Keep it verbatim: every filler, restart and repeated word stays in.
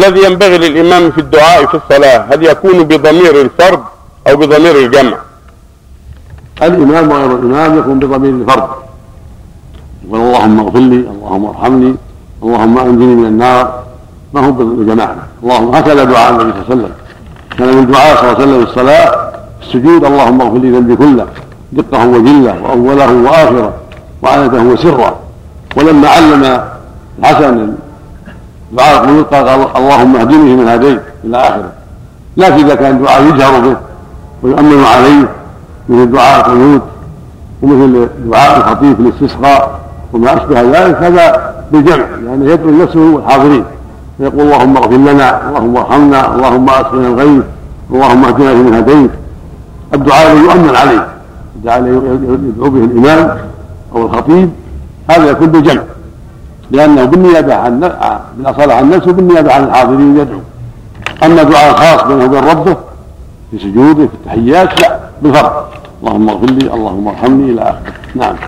الذي ينبغي للإمام في الدعاء في الصلاة هل يكون بضمير الفرد أو بضمير الجمع؟ الإمام وغير الإمام يكون بضمير الفرد، يقول اللهم اغفر لي، اللهم ارحمني، اللهم أنجني من النار، ما هو بالجماعة. اللهم هكذا دعاء النبي صلى الله عليه وسلم، كان من دعاء صلى الله عليه وسلم في الصلاة في السجود اللهم اغفر لي ذنبي كله دقه وجله وأوله وآخره وعنته وسره. ولما علم الحسن دعاء القنوت قال اللهم اهدني من هديت إلى آخره. لكن إذا كان دعاء يجهر به ويؤمن عليه مثل دعاء القنوت ومثل دعاء الخطيب في الاستسقاء وما أشبه ذلك هذا بالجمع، لأنه يعني يدعو نفسه والحاضرين فيقول اللهم اغفر لنا، اللهم ارحمنا، اللهم اسقنا الغيث، اللهم اهدنا فيمن هديت. الدعاء الذي يؤمن عليه الدعاء الذي يدعو به الإمام أو الخطيب هذا يكون بالجمع، لأنه بالنيابة عن بالأصالة عن نفسه وبالنيابة عن الحاضرين يدعو. أما دعاء الخاص بينه وبين ربه في سجوده في التحيات لا، بالفرض اللهم اغفر لي، اللهم ارحمني إلى آخره. نعم.